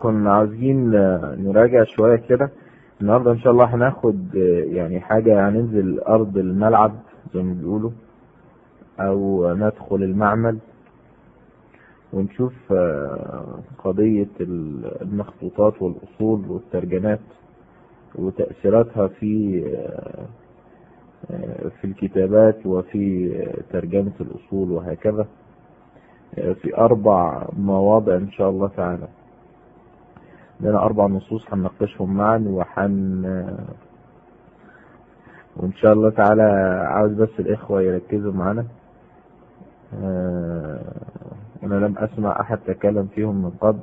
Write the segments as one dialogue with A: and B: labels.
A: كنا عاوزين نراجع شوية كده. النهاردة ان شاء الله هناخد يعني حاجة، هننزل ارض الملعب زي ما بيقولوا، او ندخل المعمل ونشوف قضية المخطوطات والاصول والترجمات وتأثيراتها في الكتابات وفي ترجمة الأصول وهكذا، في 4 مواضع إن شاء الله تعالى. لنا 4 نصوص هنناقشهم معا وإن شاء الله تعالى عاوز بس الإخوة يركزوا معنا. أنا لم أسمع أحد تكلم فيهم من قبل،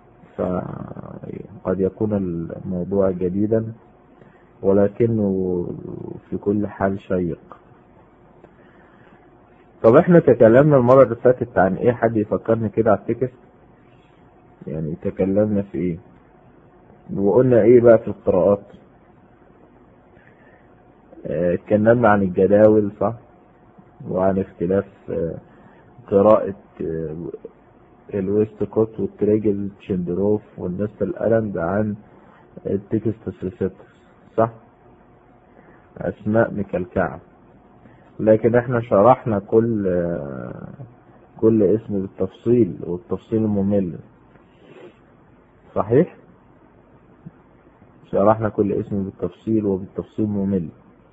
A: فقد يكون الموضوع جديدا، ولكنه في كل حال شيق. طب احنا تكلمنا المرة اللي فاتت عن ايه؟ حد يفكرني كده على التكست، يعني تكلمنا في ايه وقلنا ايه بقى في القراءات؟ اتكلمنا عن الجداول صح، وعن اختلاف قراءة الويستكوت والتريجل تشندروف والناس الألند عن التكست سيستس صح، اسماء مكلكعة. لكن احنا شرحنا كل اسم بالتفصيل والتفصيل الممل صحيح، شرحنا كل اسم بالتفصيل وبالتفصيل ممل،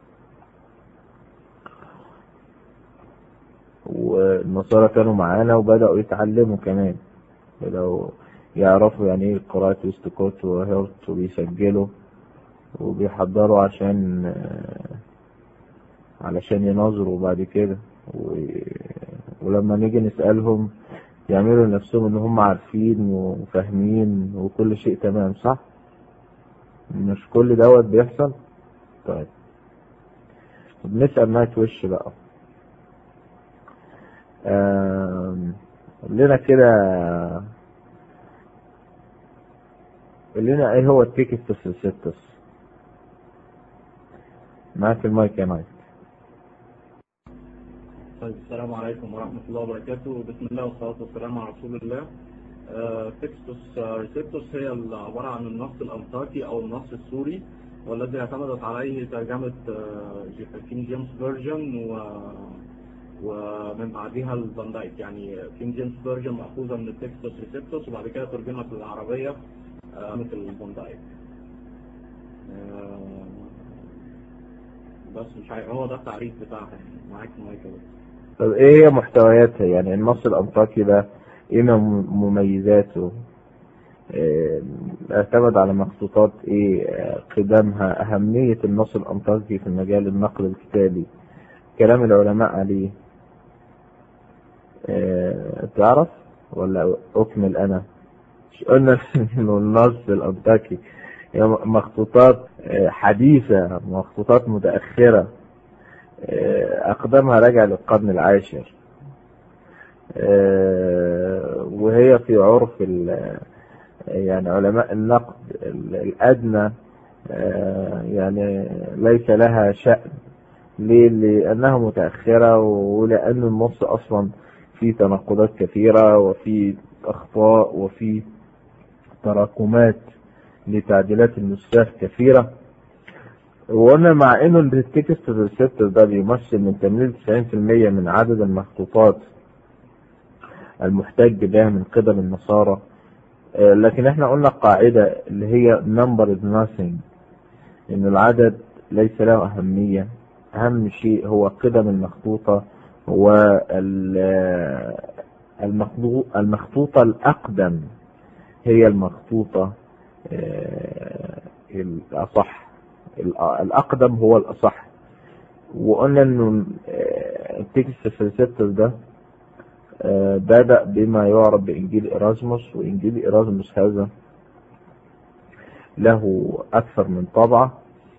A: والنصارى كانوا معانا وبدأوا يتعلموا كمان، بدأوا يعرفوا يعني ايه قراءة ويستكوت وهيرت، وبيسجلوا وبيحضروا علشان يناظروا بعد كده، ولما نيجي نسألهم يعملوا نفسهم ان هم عارفين وفاهمين وكل شيء تمام صح؟ مش كل دوت بيحصل؟ طيب بنسأل نايت وش بقى، لنا كده، لنا ايه هو التكست سيستس؟ معاك المايك يا نايت.
B: طيب السلام عليكم ورحمة الله وبركاته. بسم الله والصلاة والسلام على رسول الله. تكستوس ريسبتوس هي عبارة عن النص الأنطاكي أو النص السوري، والذي اعتمدت عليه ترجمة كينج جيمس فيرجن ومن بعدها الفان دايك. يعني كينج جيمس فيرجن مأخوذة من التكستوس ريسبتوس، وبعد كده ترجمت للعربية مثل الفان دايك. بس مش عارف، هو ده التعريف بتاعها يعني. معاك المايك بس.
A: طب ايه هي محتوياتها؟ يعني النص الأنطاكي ده ايه مميزاته؟ اعتمد على مخطوطات ايه؟ قدامها، اهمية النص الأنطاكي في مجال النقل الكتابي، كلام العلماء عليه. تعرف ولا اكمل انا؟ مش قلنا انه النص الأنطاكي مخطوطات حديثة، مخطوطات متأخرة، أقدمها راجع للقرن العاشر، وهي في عرف يعني علماء النقد الأدنى يعني ليس لها شأن. ليه؟ لأنها متأخرة، ولأن النص أصلا فيه تناقضات كثيرة، وفي أخطاء، وفي تراكمات لتعديلات النساخ كثيرة. وقلنا مع انه التكست ريسبتور ده بيمثل من 80 ل 90% من عدد المخطوطات المحتج بها من قبل النصارى، لكن احنا قلنا قاعدة اللي هي number is nothing، ان العدد ليس له اهمية، اهم شيء هو قدم المخطوطة، والمخطوطة الاقدم هي المخطوطة الاصح، الأقدم هو الأصح. وقلنا إنه التكست ريسبتور ده بدأ بما يعرف بإنجيل إيرازموس، وإنجيل إيرازموس هذا له أكثر من طبعة،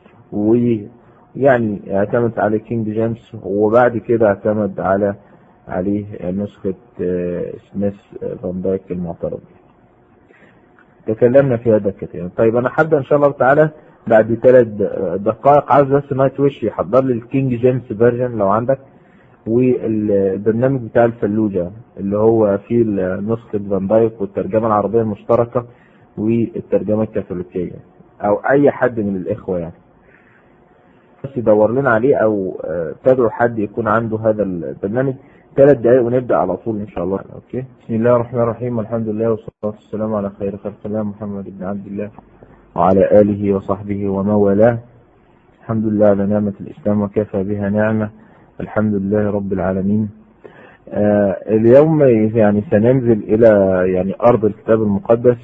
A: ويعني اعتمد على كينج جيمس، وبعد كده اعتمد عليه نسخة سميث فان دايك المعترض. تكلمنا في هذا كثيرا. طيب أنا هبدأ إن شاء الله تعالى بعد 3 دقائق. عاوز بس نايت وش يحضر لي الكينج جيمس فيرجن لو عندك، والبرنامج بتاع الفلوجة اللي هو فيه نسخة فان دايك والترجمة العربية المشتركة والترجمة الكاثوليكية او اي حد من الاخوة يعني، بس يدور لنا عليه او تدعو حد يكون عنده هذا البرنامج. 3 دقائق ونبدأ على طول ان شاء الله. اوكي. بسم الله الرحمن الرحيم، والحمد لله والصلاة والسلام على خير خلق الله محمد بن عبد الله وعلى آله وصحبه ومن والاه. الحمد لله على نعمة الإسلام وكفى بها نعمة، الحمد لله رب العالمين. اليوم يعني سننزل إلى يعني أرض الكتاب المقدس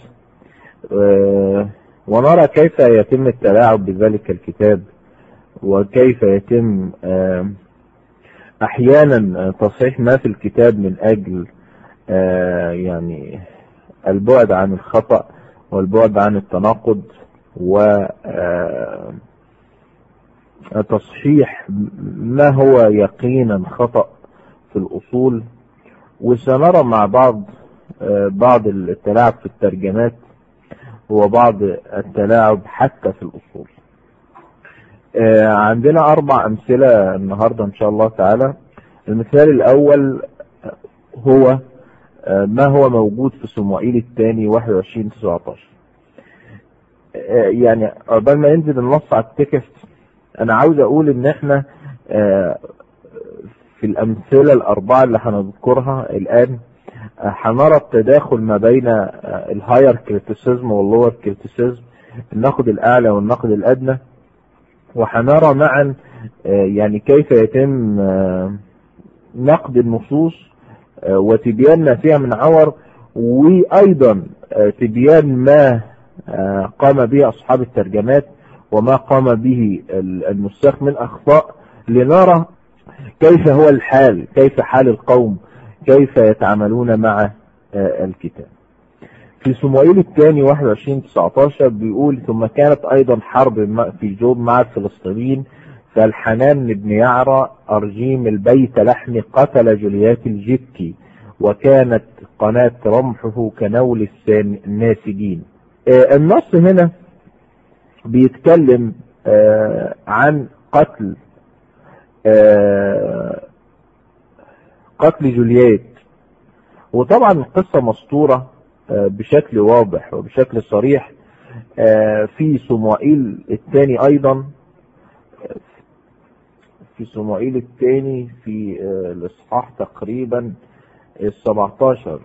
A: ونرى كيف يتم التلاعب بذلك الكتاب، وكيف يتم أحيانا تصحيح ما في الكتاب من أجل يعني البعد عن الخطأ والبعد عن التناقض، وتصحيح ما هو يقينا خطأ في الأصول. وسنرى مع بعض التلاعب في الترجمات وبعض التلاعب حتى في الأصول. عندنا 4 أمثلة النهاردة إن شاء الله تعالى. المثال الأول هو ما هو موجود في صموئيل الثاني 21:19. يعني قبل ما ينزل النص على التكست أنا عاوز أقول إن إحنا في الأمثلة ال4 اللي هنذكرها الآن هنرى التداخل ما بين الهاير كريتيسيزم واللور كريتيسيزم، النقد الأعلى والنقد الأدنى، وهنرى معا يعني كيف يتم نقد النصوص وتبيان ما فيها من عور، وأيضا تبيان ما قام به أصحاب الترجمات وما قام به النساخ من أخطاء، لنرى كيف هو الحال، كيف حال القوم، كيف يتعاملون مع الكتاب. في صموئيل الثاني 21:19 بيقول: ثم كانت أيضا حرب في جوب مع الفلسطينيين، فالحنان بن يعرى أرجيم البيت لحم قتل جوليات الجبكي، وكانت قناة رمحه كنول الناسجين. النص هنا بيتكلم عن قتل جوليات، وطبعا القصة مسطورة بشكل واضح وبشكل صريح في صموئيل الثاني. أيضا في صموئيل الثاني في الإصحاح تقريبا 17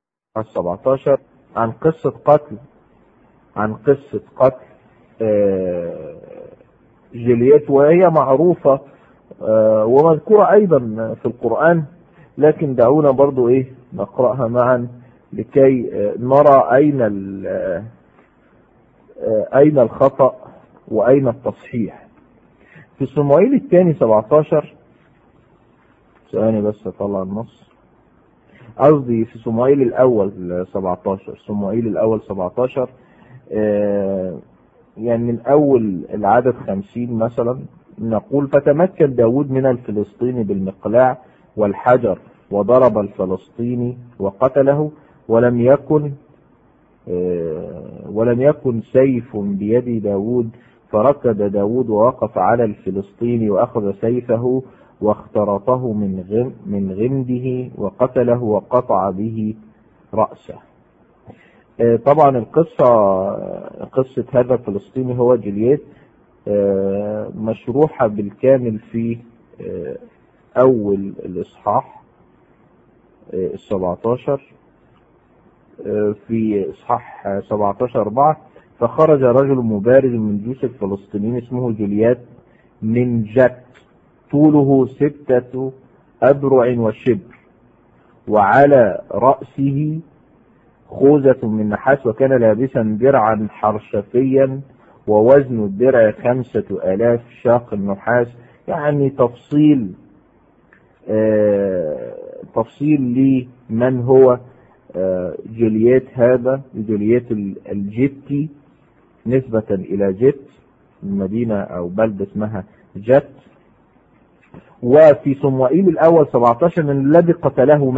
A: عن قصة قتل جوليات، وهي معروفة ومذكورة أيضا في القرآن، لكن دعونا برضو نقرأها معا لكي نرى أين الخطأ وأين التصحيح. في صموئيل الثاني 17 ثواني بس أطلع النص، قصدي في صموئيل الأول 17 صموئيل الأول 17 يعني من أول العدد 50 مثلا نقول: فتمكن داود من الفلسطيني بالمقلاع والحجر وضرب الفلسطيني وقتله، ولم يكن سيف بيد داود، فركض داود ووقف على الفلسطيني وأخذ سيفه واخترطه من غمده وقتله وقطع به رأسه. طبعا قصة هذا الفلسطيني هو جوليات مشروحة بالكامل في أول الإصحاح 17 في إصحاح 17:4: فخرج رجل مبارز من جيوش الفلسطينيين اسمه جوليات من جت، طوله 6 أذرع وشبر، وعلى رأسه خوذة من نحاس، وكان لابسا درعا حرشفيا، ووزن الدرع 5000 شاق النحاس. يعني تفصيل لمن هو جوليات. هذا جوليات الجبكي نسبة إلى جت، المدينة أو بلدة اسمها جت. وفي صموئيل الأول 17 من الذي قتله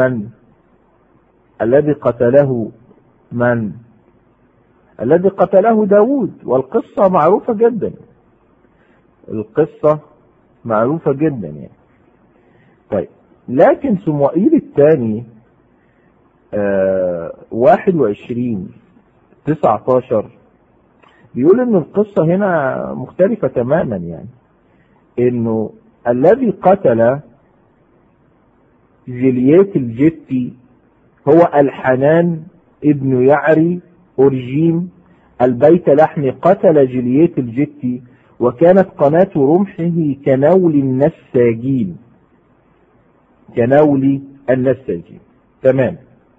A: الذي قتله داود، والقصة معروفة جدا يعني. طيب، لكن صموئيل الثاني 21 19 بيقول ان القصة هنا مختلفة تماما، يعني انه الذي قتل جليات الجتي هو الحنان ابن يعري أورجيم البيت لحم، قتل جليات الجتي وكانت قناة رمحه كنول النساجين، كنول النساجين. تمام.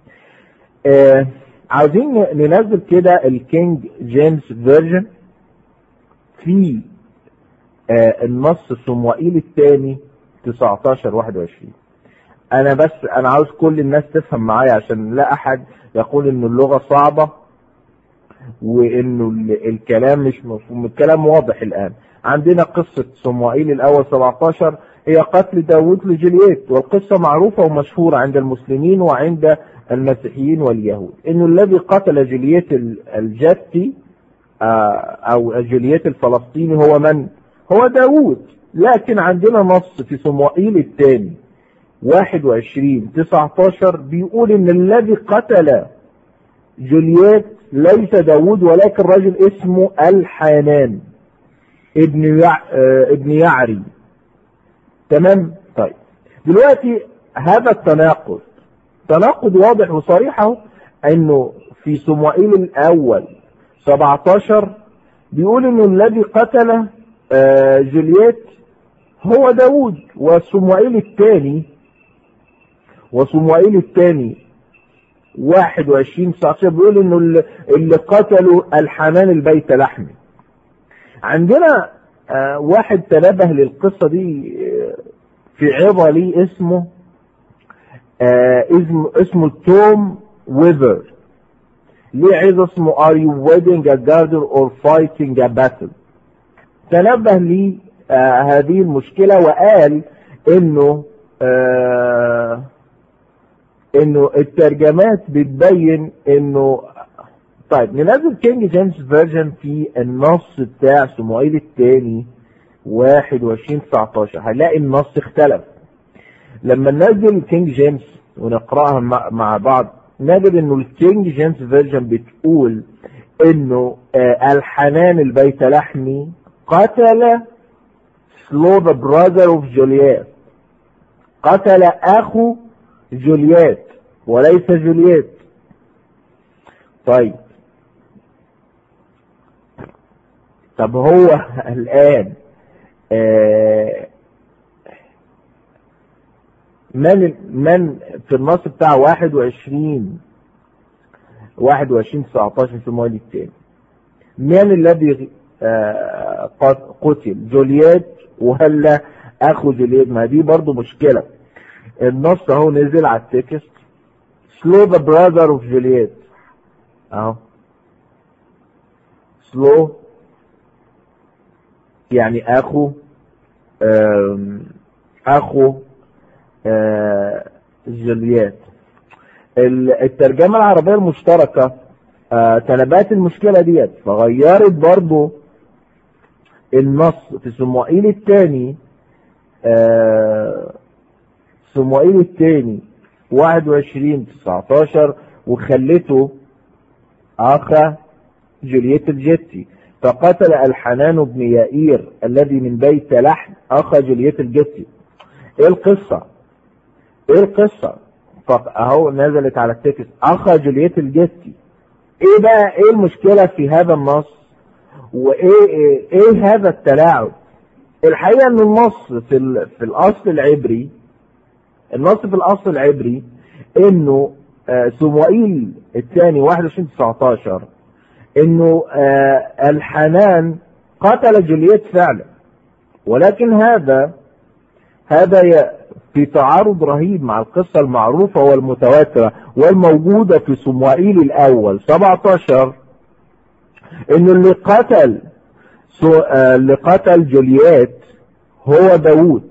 A: عاوزين ننزل كده الكينج جيمس فيرجن في النص صموئيل الثاني 19:21. انا عاوز كل الناس تفهم معايا عشان لا احد يقول انه اللغة صعبة وانه الكلام مش مفهوم. الكلام واضح الان. عندنا قصة صموئيل الاول 17 هي قتل داود لجليات، والقصة معروفة ومشهورة عند المسلمين وعند المسيحيين واليهود، انه الذي قتل جليات الجتي او جليات الفلسطيني هو من؟ هو داود. لكن عندنا نص في صموئيل الثاني 21:19 بيقول ان الذي قتل جليات ليس داود ولكن رجل اسمه الحنان ابن يعري. تمام. طيب دلوقتي هذا التناقض تناقض واضح وصريح اهو، انه في صموئيل الاول 17 بيقول انه الذي قتل جليات هو داود، وصموئيل الثاني 21:19 بيقول انه اللي قتلوا الحنان البيت لحم. عندنا واحد تنبه للقصة دي في عظة لي اسمه توم ويفر، ليه عظة اسمه Are you wedding a garden or fighting a battle؟ تنبه لي هذه المشكلة وقال انه الترجمات بتبين انه. طيب ننزل كينج جيمس فيرجن في النص بتاع صموئيل الثاني 21:19 هنلاقي النص اختلف. لما ننزل كينج جيمس ونقرأها مع بعض نجد انه الكينج جيمس فيرجن بتقول انه الحنان البيت لحمي قتل سلو ذا براذر اوف جوليات، قتل اخو جوليات وليس جوليات. طب هو الآن من في النص بتاع 21:19 في صموئيل الثاني من الذي قتل؟ جوليات وهلا اخو جوليات؟ ما دي برضو مشكلة. النص اهو نزل على التكست سلو ذا براذر اوف جوليات اهو، سلو يعني اخو جوليات. الترجمة العربية المشتركة تنبأت المشكلة ديت فغيرت برضو النص في صموئيل الثاني 21:19 وخلته اخا جوليات الجتي، فقتل الحنان بن يائير الذي من بيت لحم اخا جوليات الجتي. ايه القصة؟ اهو نزلت على التكست اخا جوليات الجتي. ايه بقى ايه المشكلة في هذا النص وايه هذا التلاعب؟ الحقيقة ان النص في الاصل العبري انه صموئيل الثاني 21:19 انه الحنان قتل جوليات فعلا، ولكن هذا في تعارض رهيب مع القصة المعروفة والمتواترة والموجودة في صموئيل الاول 17 انه اللي قتل جوليات هو داود.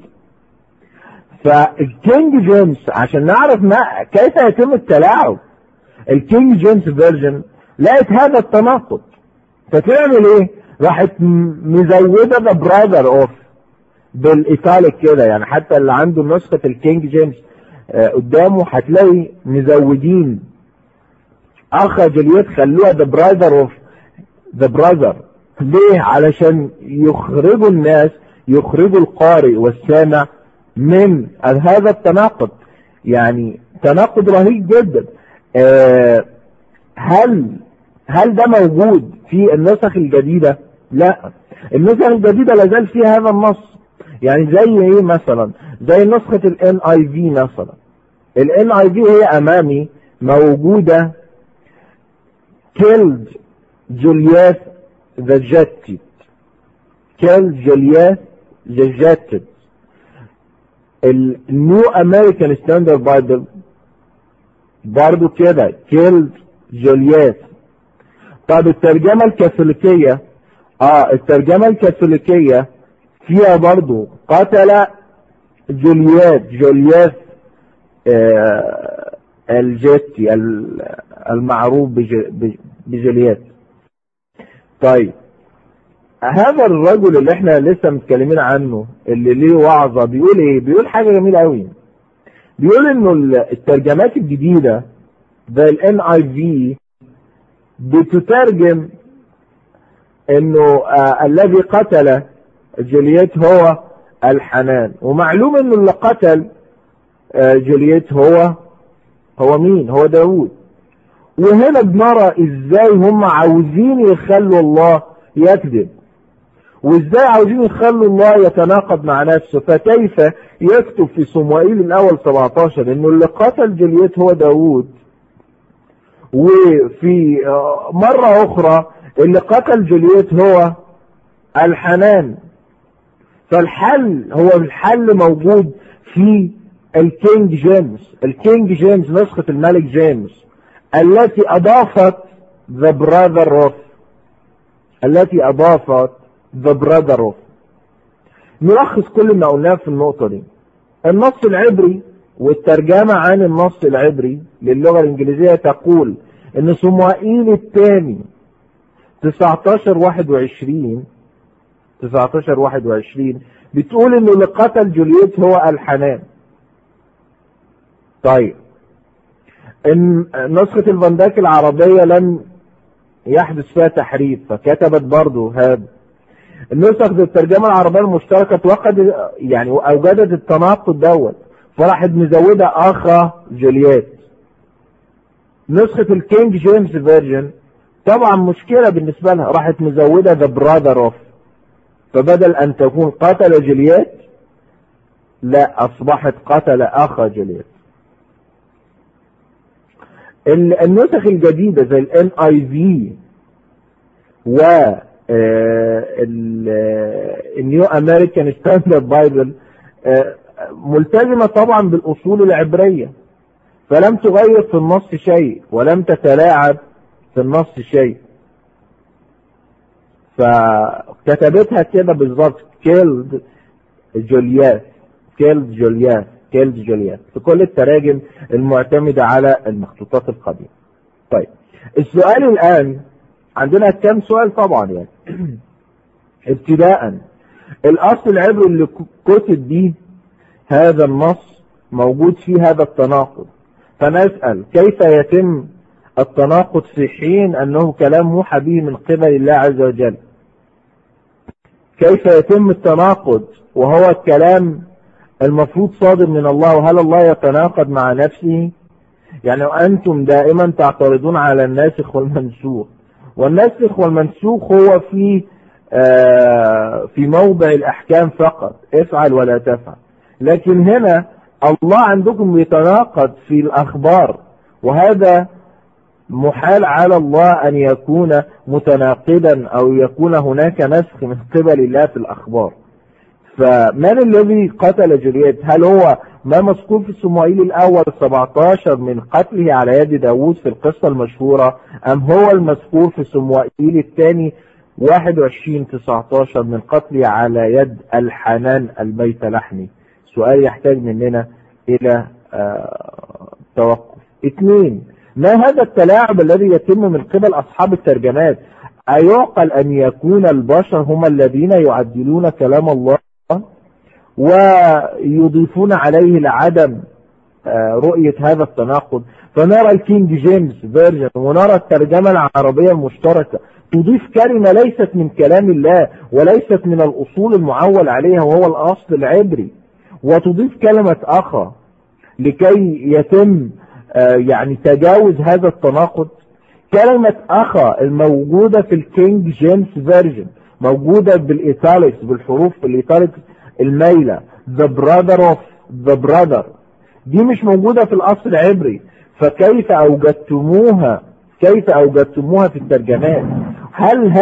A: فالكينج جيمس عشان نعرف كيف يتم التلاعب، الكينج جيمس فيرجن لقيت هذا التناقض فتعمل ايه؟ راحت مزودة ذا براذر اوف بالايطاليك كده، يعني حتى اللي عنده نسخة الكينج جيمس قدامه هتلاقي مزودين اخ جولييت خلوها the brother of the brother. ليه؟ علشان يخرجوا الناس، يخرجوا القارئ والسامع من هذا التناقض. يعني تناقض رهيب جدا. هل ده موجود في النسخ الجديدة؟ لا، النسخ الجديدة لازال فيها هذا النص. يعني زي ايه مثلا؟ زي نسخة ال NIV مثلا. ال NIV هي امامي موجودة killed Juliet the Jetted. killed Juliet the Jetted. النيو امريكان ستاندرد بايبل برضو كده killed Juliet. طب الترجمة الكاثوليكية، الترجمة الكاثوليكية فيها برضو قتل جولييت الجيتي المعروف بجولييت. طيب هذا الرجل اللي احنا لسه متكلمين عنه اللي ليه وعظة بيقول ايه؟ بيقول حاجة جميلة قوي. بيقول انه الترجمات الجديدة زي ال NIV بتترجم انه الذي قتل جولييت هو الحنان. ومعلوم انه اللي قتل جولييت هو مين؟ هو داود. وهنا بنرى ازاي هم عاوزين يخلوا الله يكذب، وازاي عاوزين يخلوا الله يتناقض مع نفسه. فكيف يكتب في صموئيل الاول 17 انه اللي قتل جولييت هو داود، وفي مرة اخرى اللي قتل جولييت هو الحنان؟ فالحل هو الحل موجود في الكينج جيمس. الكينج جيمس نسخة الملك جيمس التي اضافت the brother of، التي اضافت the brother of. نلخص كل ما قلناه في النقطة دي. النص العبري والترجمة عن النص العبري للغة الانجليزية تقول ان صموئيل الثاني 19:21 بتقول انه اللي قتل جولييت هو الحنان. طيب ان نسخة الفانداك العربية لم يحدث فيها تحريف فكتبت برضو هذا. النسخ الترجمة العربية المشتركة يعني اوجدت التناقض دوت، فراحت مزودة اخا جولييت. نسخة الكينج جيمس فيرجن طبعا مشكلة بالنسبة لها، راحت مزودة the brother of، فبدل ان تكون قتل جولييت لا اصبحت قتل اخا جولييت. النسخ الجديدة زي ال NIV و النيو امريكان ستاندرد بايبل ملتزمة طبعا بالاصول العبرية، فلم تغير في النص شيء ولم تتلاعب في النص شيء، فكتبتها كده بالظبط killed Juliet في كل التراجم المعتمدة على المخطوطات القديمة. طيب السؤال الآن عندنا كم سؤال طبعا يعني. ابتداء الأصل العبري اللي كتب به هذا النص موجود فيه هذا التناقض، فنسأل كيف يتم التناقض في حين أنه كلام موحى به من قبل الله عز وجل؟ كيف يتم التناقض وهو الكلام المفروض صادر من الله؟ وهل الله يتناقض مع نفسه؟ يعني أنتم دائما تعترضون على الناسخ والمنسوخ، والناسخ والمنسوخ هو في موضع الأحكام فقط، افعل ولا تفعل. لكن هنا الله عندكم يتناقض في الأخبار، وهذا محال على الله أن يكون متناقضا أو يكون هناك نسخ من قبل الله في الأخبار. فمن الذي قتل جولييت؟ هل هو ما مذكور في صموئيل الأول 17 من قتله على يد داود في القصة المشهورة، أم هو المذكور في صموئيل الثاني 21:19 من قتله على يد الحنان البيت لحمي؟ سؤال يحتاج مننا إلى توقف. 2. ما هذا التلاعب الذي يتم من قبل أصحاب الترجمات؟ أيعقل أن يكون البشر هم الذين يعدلون كلام الله ويضيفون عليه العدم رؤية هذا التناقض فنرى الكينج جيمس فيرجن ونرى الترجمة العربية المشتركة تضيف كلمة ليست من كلام الله وليست من الأصول المعول عليها وهو الأصل العبري، وتضيف كلمة أخرى لكي يتم يعني تجاوز هذا التناقض. كلمة أخا الموجودة في الكينج جيمس فيرجن موجودة بالإيتاليكس، بالحروف الإيتاليكس المايلة، the brother of the brother، دي مش موجودة في الأصل العبري، فكيف أوجدتموها في الترجمات؟ هل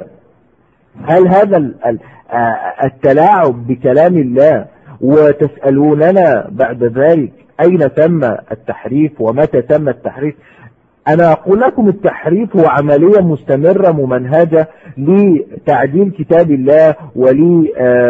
A: هذا التلاعب بكلام الله؟ وتسألوننا بعد ذلك أين تم التحريف ومتى تم التحريف؟ أنا أقول لكم التحريف هو عملية مستمرة ممنهجة لتعديل كتاب الله ولي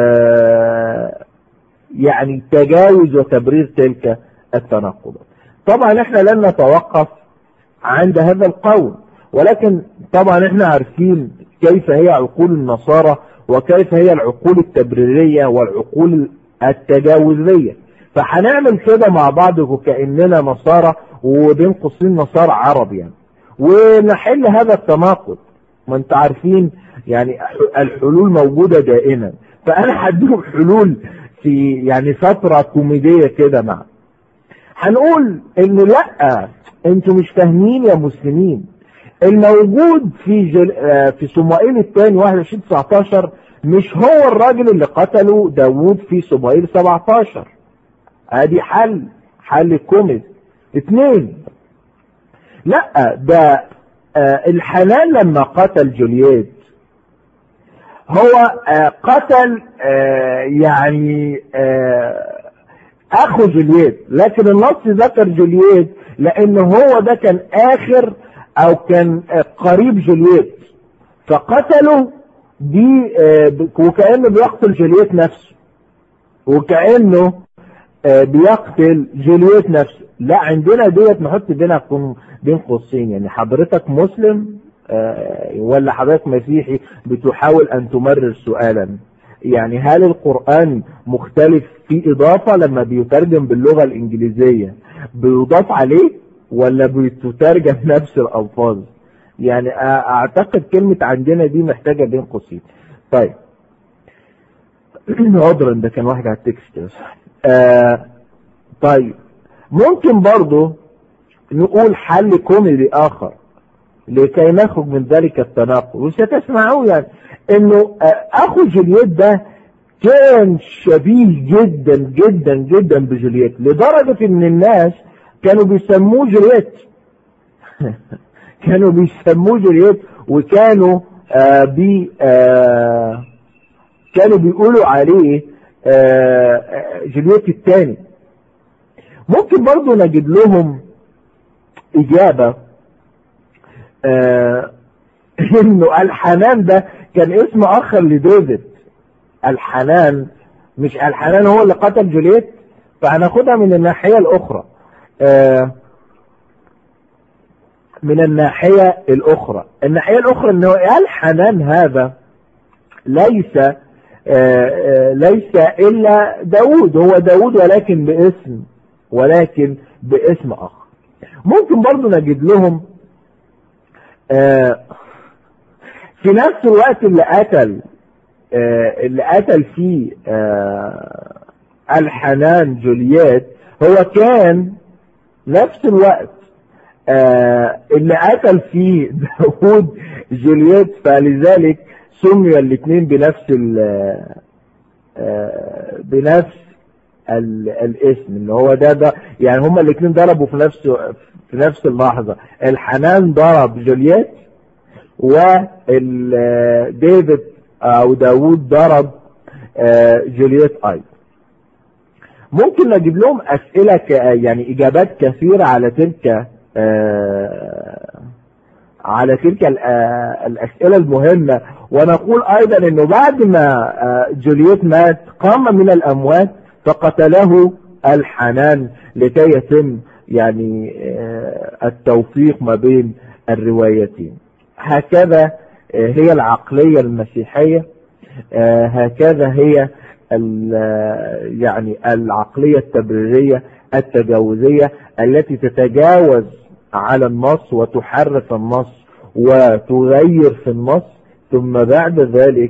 A: يعني تجاوز وتبرير تلك التناقضات. طبعا احنا لن نتوقف عند هذا القول، ولكن طبعا احنا عارفين كيف هي عقول النصارى وكيف هي العقول التبريرية والعقول التجاوزية، فهنعمل كده مع بعض وكأننا نصارى وبين قوسين نصارى عرب يعني، ونحل هذا التناقض. ما انت عارفين يعني الحلول موجودة دائما، فانا هديهم حلول في يعني فترة كوميدية كده مع هنقول انه لا انتوا مش فاهمين يا مسلمين، الموجود في صموئيل الثاني 21:19 مش هو الراجل اللي قتله داوود في صموئيل 17. ادي حل كوميدي. 2 لا ده الحنان لما قتل جولييت هو قتل يعني اخو جولييت، لكن النص ذكر جولييت لانه هو ده كان اخر او كان قريب جولييت، فقتله دي وكأنه بيقتل جولييت نفسه، وكأنه بيقتل جولييت نفسه. لا عندنا ديت نحط بين قوسين، يعني حضرتك مسلم ولا حضرتك مسيحي بتحاول ان تمرر سؤالا، يعني هل القرآن مختلف في اضافة لما بيترجم باللغة الانجليزية بيضاف عليه ولا بتترجم نفس الالفاظ؟ يعني اعتقد كلمة عندنا دي محتاجة بين قوسين. طيب عذرا ده كان واحد على التكست. طيب ممكن برضو نقول حل كوميدي اخر لكي نخرج من ذلك التناقض، وستسمعوا يعني انه اخو جولييت ده كان شبيه جدا جدا جدا بجولييت لدرجة ان الناس كانوا بيسموه جولييت كانوا بيسموه جولييت، وكانوا كانوا بيقولوا عليه جولييت الثاني. ممكن برضو نجد لهم إجابة إنه الحنان ده كان اسم آخر لديفيد. الحنان مش الحنان هو اللي قتل جولييت، فهناخدها من الناحية الأخرى. الناحية الأخرى إنه الحنان هذا ليس إلا داود، هو داود ولكن باسم آخر. ممكن برضو نجد لهم في نفس الوقت اللي قتل فيه الحنان جولييت هو كان نفس الوقت اللي قتل فيه داود جولييت، فلذلك سمي الاثنين بنفس الاسم اللي هو ده يعني هما الاثنين ضربوا في نفس اللحظة. الحنان ضرب جولييت وديفيد او داوود ضرب جولييت ايضا. ممكن نجيب لهم اسئلة يعني اجابات كثيرة على تلك الاسئلة المهمة، ونقول ايضا انه بعد ما جولييت مات قام من الاموات فقتله الحنان لكي يتم يعني التوفيق ما بين الروايتين. هكذا هي العقلية المسيحية، هكذا هي يعني العقلية التبريرية التجاوزية التي تتجاوز على النص وتحرف النص وتغير في النص، ثم بعد ذلك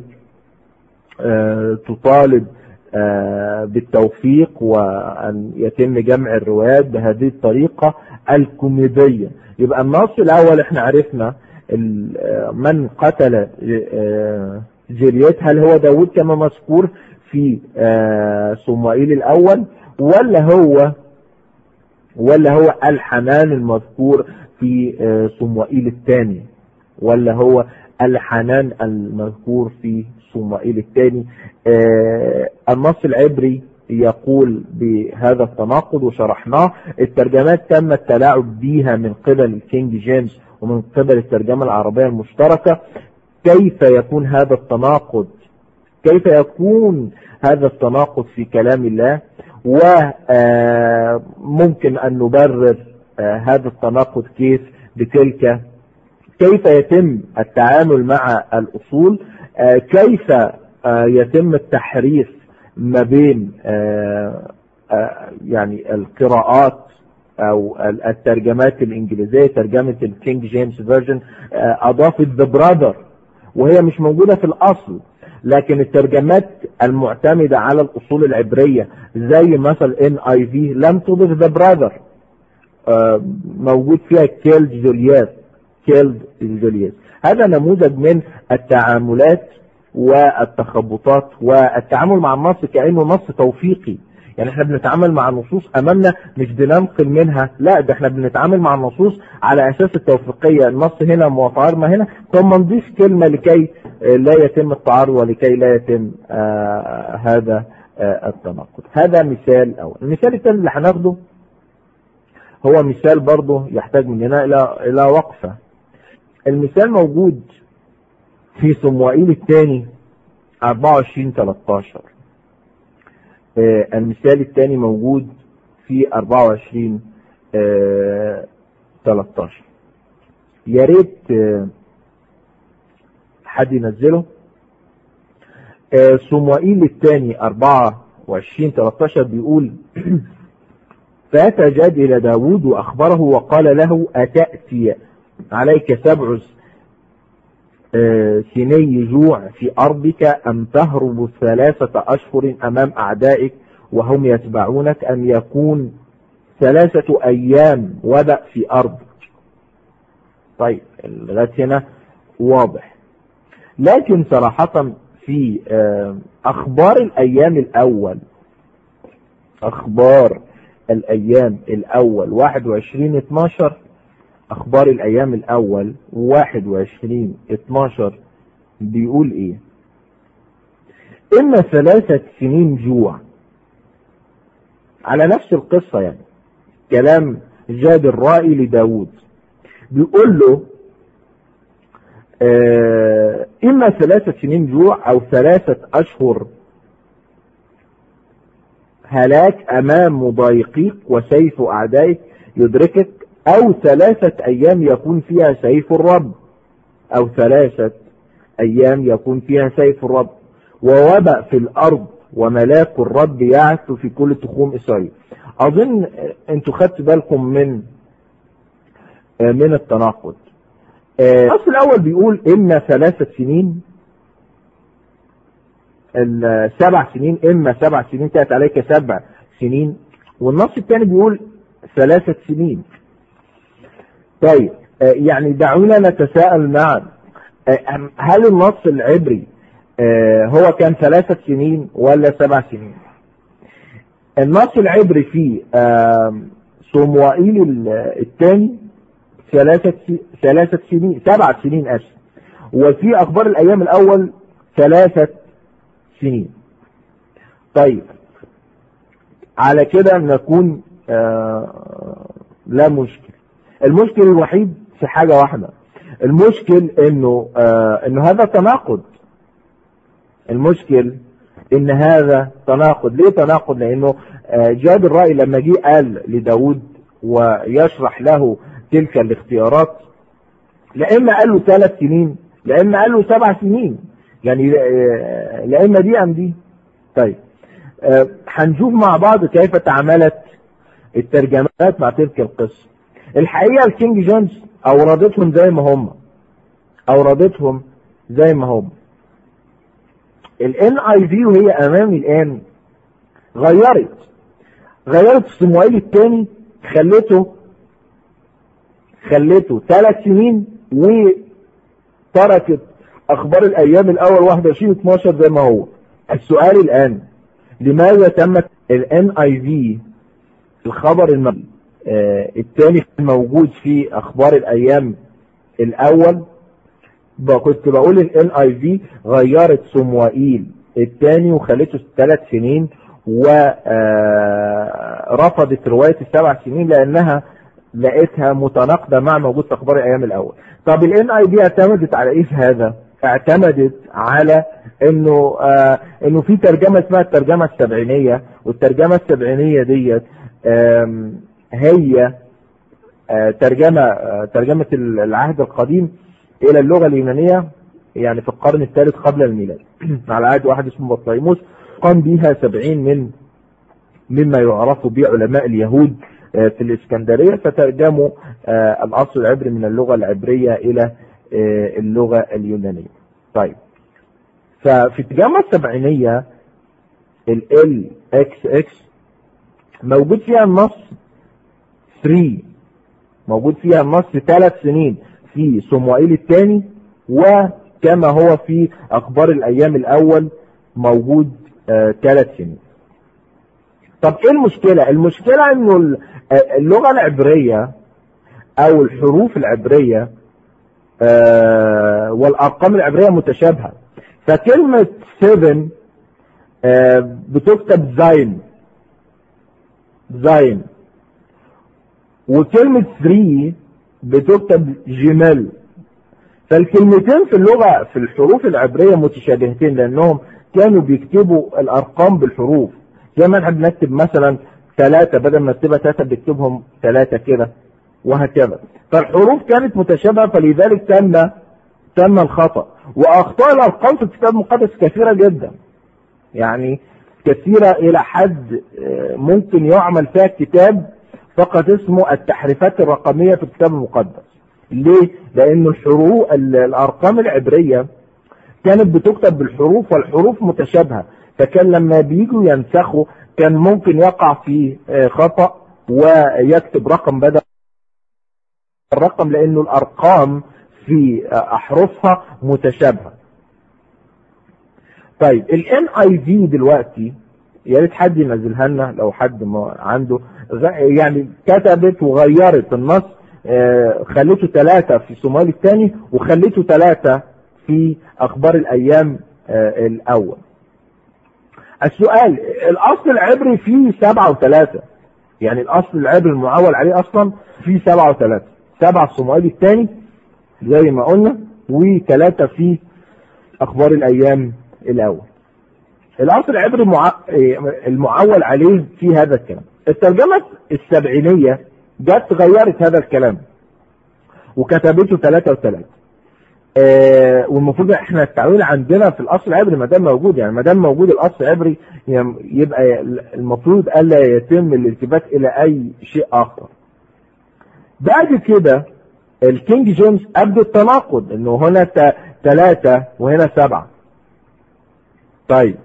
A: تطالب بالتوفيق وأن يتم جمع الروايات بهذه الطريقة الكوميدية. يبقى النص الأول احنا عرفنا من قتل جولييت، هل هو داود كما مذكور في صموئيل الأول، ولا هو الحنان المذكور في صموئيل الثاني، ولا هو الحنان المذكور في صموئيل الثاني؟ النص العبري يقول بهذا التناقض وشرحناه. الترجمات تم التلاعب بها من قبل الكينج جيمس ومن قبل الترجمة العربية المشتركة. كيف يكون هذا التناقض؟ كيف يكون هذا التناقض في كلام الله؟ وممكن أن نبرر هذا التناقض كيف يتم التعامل مع الأصول، كيف يتم التحريف ما بين يعني القراءات أو الترجمات الإنجليزية. ترجمة الكينج جيمس فيرجن أضافت the brother وهي مش موجودة في الأصل، لكن الترجمات المعتمدة على الأصول العبرية زي مثل NIV لم تضف the brother، موجود فيها killed جولييت. هذا نموذج من التعاملات والتخبطات والتعامل مع النص كأنه نص توفيقي. يعني احنا بنتعامل مع النصوص امامنا مش بننقل منها، لا ده احنا بنتعامل مع النصوص على اساس التوفيقية. النص هنا وتعارضنا هنا، ثم نضيف كلمة لكي لا يتم التعارض ولكي لا يتم هذا التناقض. هذا مثال اول. المثال الثاني اللي هناخده هو مثال برضه يحتاج مننا الى وقفة. المثال موجود في صموئيل الثاني 24-13. المثال الثاني موجود في 24-13. يا ريت حد ينزله. صموئيل الثاني 24-13 بيقول فأتى جاد إلى داود وأخبره وقال له أتأتي عليك 7 سني جوع في أرضك أم تهرب 3 أشهر أمام أعدائك وهم يتبعونك، أم يكون 3 أيام وبأ في أرضك؟ طيب لغاية هنا واضح. لكن صراحة في أخبار الأيام الأول 21-12. أخبار الأيام الأول 21-12 بيقول إيه؟ إما 3 سنين جوع، على نفس القصة يعني كلام جاد الرائي لداود. بيقول له إما 3 سنين جوع أو 3 أشهر هلاك أمام مضايقيك وسيف أعدائك يدركك، أو 3 أيام يكون فيها سيف الرب، أو 3 أيام يكون فيها سيف الرب ووبأ في الأرض وملاك الرب يعث في كل تخوم إسرائيل. أظن أنتوا خدتوا بالكم من التناقض. النص الأول بيقول إما 3 سنين، 7 سنين، إما 7 سنين تأتي عليك 7 سنين، والنص الثاني بيقول 3 سنين. طيب يعني دعونا نتساءل معا، هل النص العبري هو كان 3 سنين ولا 7 سنين؟ النص العبري في صموئيل الثاني 3 سنين، 7 سنين أسف، وفي أخبار الأيام الأول 3 سنين. طيب على كده نكون لا مشكل. المشكل الوحيد في حاجة واحدة، المشكل انه هذا تناقض. المشكل ان هذا تناقض. ليه تناقض؟ لانه جاد الرأي لما جه قال لداود ويشرح له تلك الاختيارات، لإما قال له 3 سنين، لإما قال له 7 سنين، يعني لإما دي أم دي. طيب هنشوف مع بعض كيف تعاملت الترجمات مع تلك القصة. الحقيقة الكينج جيمس اوردتهم زي ما هم. NIV وهي امامي الان غيرت صموئيل الثاني، خلته 3 سنين، وتركت اخبار الايام الاول 21/12 زي ما هو. السؤال الان، لماذا تمت NIV الخبر الثاني موجود في اخبار الايام الاول؟ كنت بقول NIV غيرت صموئيل الثاني وخلته 3 سنين، ورفضت رواية ال7 سنين لانها لقيتها متناقضة مع موجود في اخبار الايام الاول. طب NIV اعتمدت على ايه في هذا؟ اعتمدت على انه في ترجمة اسمها الترجمة السبعينية، والترجمة السبعينية ديت هي ترجمة العهد القديم الى اللغة اليونانية، يعني في القرن الثالث قبل الميلاد على عهد واحد اسمه بطليموس. قام بها 70 مما يعرف به علماء اليهود في الاسكندرية، فترجموا الاصل العبري من اللغة العبرية الى اللغة اليونانية. طيب، ففي الترجمة السبعينية LXX موجود فيها النص 3، موجود فيها النص 3 سنين في صموئيل الثاني، وكما هو في اخبار الايام الاول موجود 3 سنين. طب ايه المشكلة؟ المشكلة انه اللغة العبرية او الحروف العبرية والارقام العبرية متشابهة. فكلمة 7 بتكتب زين، وكلمة 3 بتكتب جمال. فالكلمتين في اللغة في الحروف العبرية متشابهتين، لانهم كانوا بيكتبوا الارقام بالحروف. زي ما احنا بنكتب مثلا 3 بدل ما نكتبها 3 بنكتبهم 3 كده، وهكذا. فالحروف كانت متشابهة، فلذلك تم الخطأ. واخطاء الارقام في الكتاب المقدس كثيرة جدا، يعني كثيرة الى حد ممكن يعمل فيها كتاب فقط اسمه التحريفات الرقمية في الكتاب المقدس. ليه؟ لان الارقام العبرية كانت بتكتب بالحروف، والحروف متشابهة، فكان لما بيجوا ينسخوا كان ممكن يقع في خطأ ويكتب رقم بدل الرقم، لانه الارقام في احرفها متشابهة. طيب NIV دلوقتي يا ريت حد ينزلها لنا لو حد ما عنده، يعني كتبت وغيرت النص، خليته 3 في صموئيل الثاني وخليته 3 في اخبار الايام الاول. السؤال، الاصل العبري فيه 7 و3، يعني الاصل العبري المعول عليه اصلا فيه 7 و3، 7 في صموئيل الثاني زي ما قلنا، و3 في اخبار الايام الاول. الاصل العبري المعول عليه في هذا الكلام. الترجمة السبعينية جت غيرت هذا الكلام وكتبته 3 و3. والمفروض احنا التعويل عندنا في الاصل العبري ما دام موجود، يعني ما دام موجود الاصل العبري يبقى المفروض الا يتم الالتفات الى اي شيء اخر. بعد كده الكينج جيمس ابدو التناقض، انه هنا 3 وهنا 7. طيب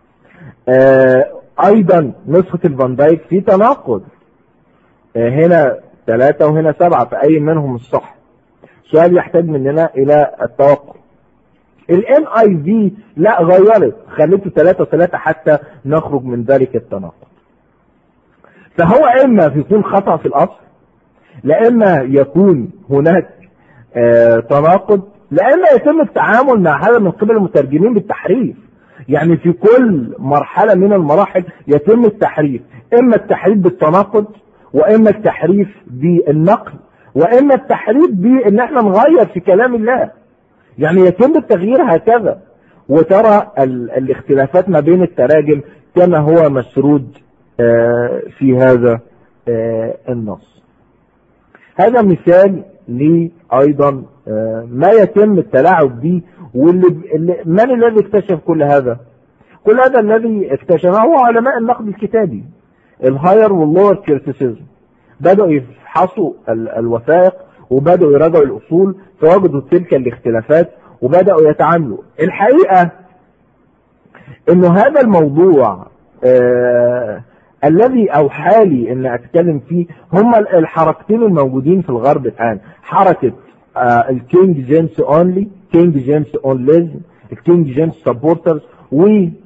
A: ايضا نسخة الفان دايك في تناقض، هنا 3 وهنا 7، فاي منهم الصح؟ سؤال يحتاج مننا الى التوقف. NIV لا، غيرت، خليته 3 و3 حتى نخرج من ذلك التناقض. فهو اما يكون خطأ في الاصل، لاما يكون هناك تناقض، لاما يتم التعامل مع هذا من قبل المترجمين بالتحريف. يعني في كل مرحلة من المراحل يتم التحريف، اما التحريف بالتناقض، واما التحريف بالنقل، واما التحريف بان احنا نغير في كلام الله. يعني يتم التغيير هكذا، وترى الاختلافات ما بين التراجم كما هو مسرود في هذا النص. هذا مثال لي ايضا ما يتم التلاعب به. من الذي اكتشف كل هذا؟ كل هذا الذي اكتشفه هو علماء النقد الكتابي. الهاير واللور كريتيسيزم، بدأوا يفحصوا الوثائق وبدأوا يراجعوا الأصول فوجدوا تلك الاختلافات وبدأوا يتعاملوا. الحقيقة انه هذا الموضوع الذي اوحى لي ان اتكلم فيه هم الحركتين الموجودين في الغرب الان، حركة الكينج جيمس اونلي، كينج جيمس اونليزم، الكينج جيمس سبورترز، و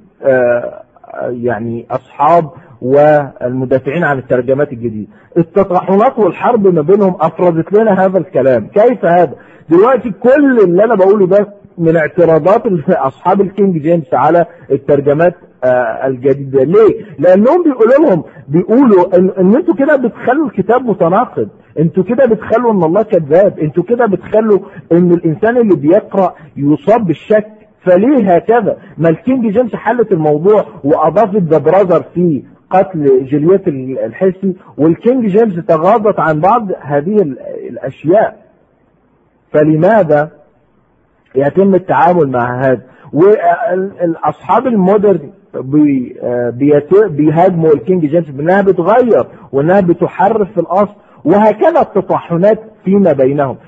A: يعني اصحاب والمدافعين عن الترجمات الجديدة. التطحنات والحرب ما بينهم افرزت لنا هذا الكلام. كيف هذا؟ دلوقتي كل اللي انا بقوله ده من اعتراضات اصحاب الكينج جيمس على الترجمات الجديدة. ليه؟ لانهم بيقولوا ان انتوا كده بتخلوا الكتاب متناقض، انتوا كده بتخلوا ان الله كذاب، انتوا كده بتخلوا ان الانسان اللي بيقرأ يصاب بالشك. فليه هكذا؟ ما الكينج جيمس حلت الموضوع واضافت ذا براذر في قتل جولييت الحسي، والكينج جيمس تغاضت عن بعض هذه الاشياء. فلماذا يتم التعامل مع هذا؟ واصحاب المودرن بيهاجموا الكينج جيمس بانها بتغير وانها بتحرف في الاصل، وهكذا التطحنات فيما بينهم.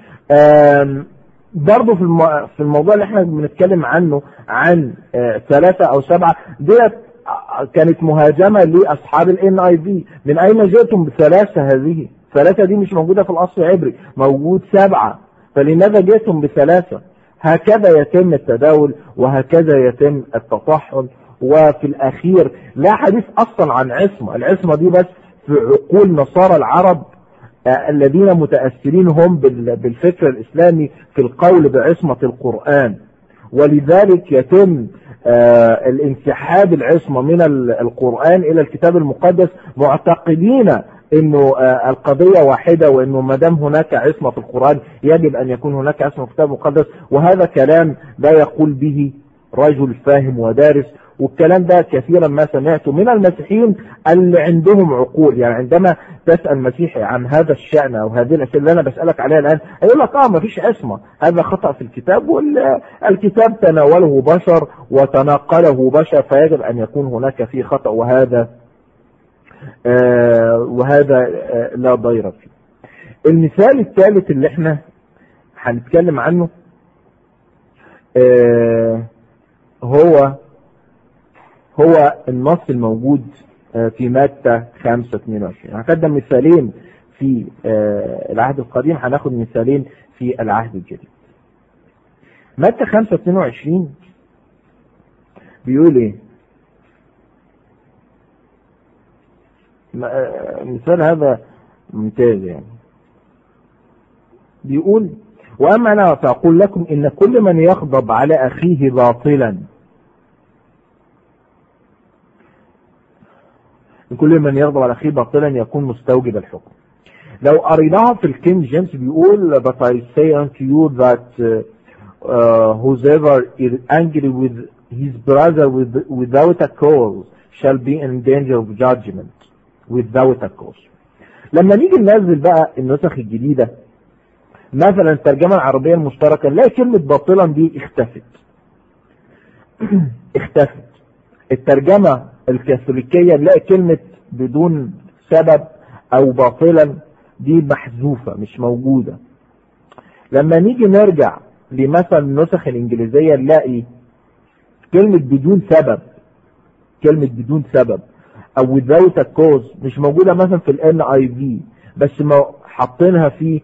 A: برضو في الموضوع اللي احنا بنتكلم عنه عن 3 أو 7 ديت كانت مهاجمة لأصحاب NIV. من أين جئتم ب3؟ هذه 3 دي مش موجودة في الأصل العبري، موجود 7، فلماذا جئتم ب3؟ هكذا يتم التداول وهكذا يتم التطحن. وفي الأخير لا حديث أصلا عن عصمة، العصمة دي بس في عقول نصارى العرب الذين متأثرين هم بالفكر الإسلامي في القول بعصمة القرآن، ولذلك يتم الانسحاب العصمة من القرآن إلى الكتاب المقدس، معتقدين انه القضية واحدة، وانه ما دام هناك عصمة في القرآن يجب ان يكون هناك عصمة في الكتاب المقدس. وهذا كلام لا يقول به رجل فاهم ودارس، والكلام ده كثيرا ما سمعته من المسيحيين اللي عندهم عقول. يعني عندما تسأل مسيحي عن هذا الشأن او هذه الأسئلة اللي انا بسألك عليها الان، هيقول لك ما فيش عصمة، هذا خطأ في الكتاب، والكتاب تناوله بشر وتناقله بشر، فيجب ان يكون هناك فيه خطأ، وهذا لا ضير فيه. المثال الثالث اللي احنا هنتكلم عنه هو النص الموجود في متى 5:22. هنقدم مثالين في العهد القديم، هناخد مثالين في العهد الجديد. متى 5:22 بيقول ايه؟ مثال هذا ممتاز يعني. بيقول: وأما أنا فأقول لكم إن كل من يغضب على أخيه باطلا، كل من يغضب على أخيه باطلا يكون مستوجب الحكم. لو قريناها في الكينج جيمس بيقول: But I say unto you that whoever is angry with his brother without a cause shall be in danger of judgment without a cause. لما نيجي ننزل بقى النسخ الجديدة، مثلا الترجمة العربية المشتركة، نلاقي كلمة باطلا دي اختفت. الترجمة الكاثوليكية نلاقي كلمة بدون سبب او باطلا دي محذوفة مش موجودة. لما نيجي نرجع لمثلا النسخ الانجليزية نلاقي كلمة بدون سبب او without a cause مش موجودة مثلا في NIV، بس ما حاطينها في